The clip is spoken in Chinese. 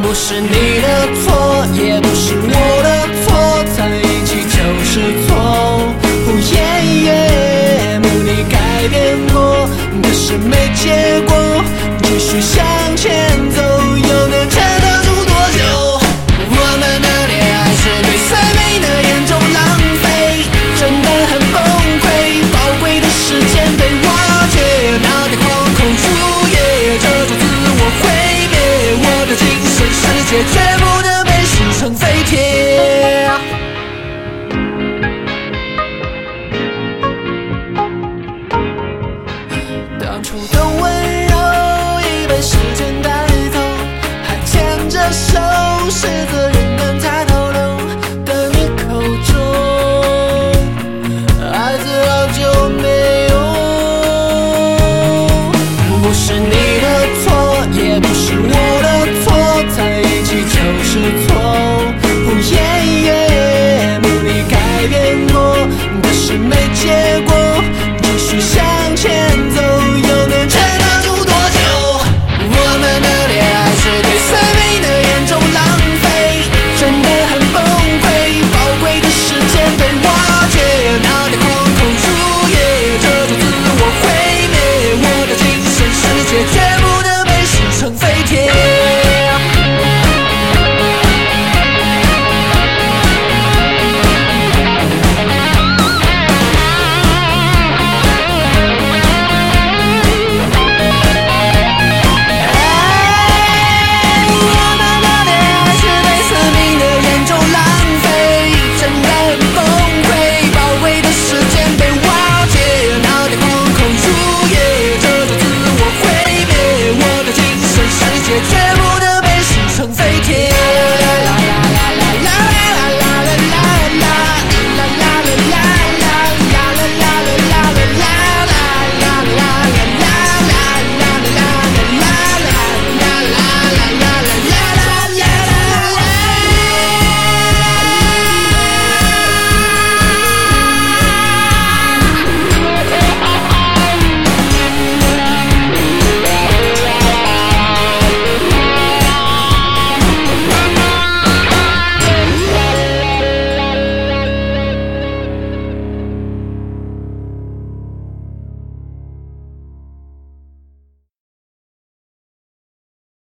不是你的错，也不是我的错，在一起就是错。梦里改变过，可是没结果，继续向前走，又能撑得住多久？我们的恋爱是对生命的严重浪费，真的很崩溃，宝贵的时间被挖掘，哪里惶恐主义，这种自我毁灭，我的精神世界全部的被撕成废铁。当初的温柔已被时间带走，还牵着手，是责任。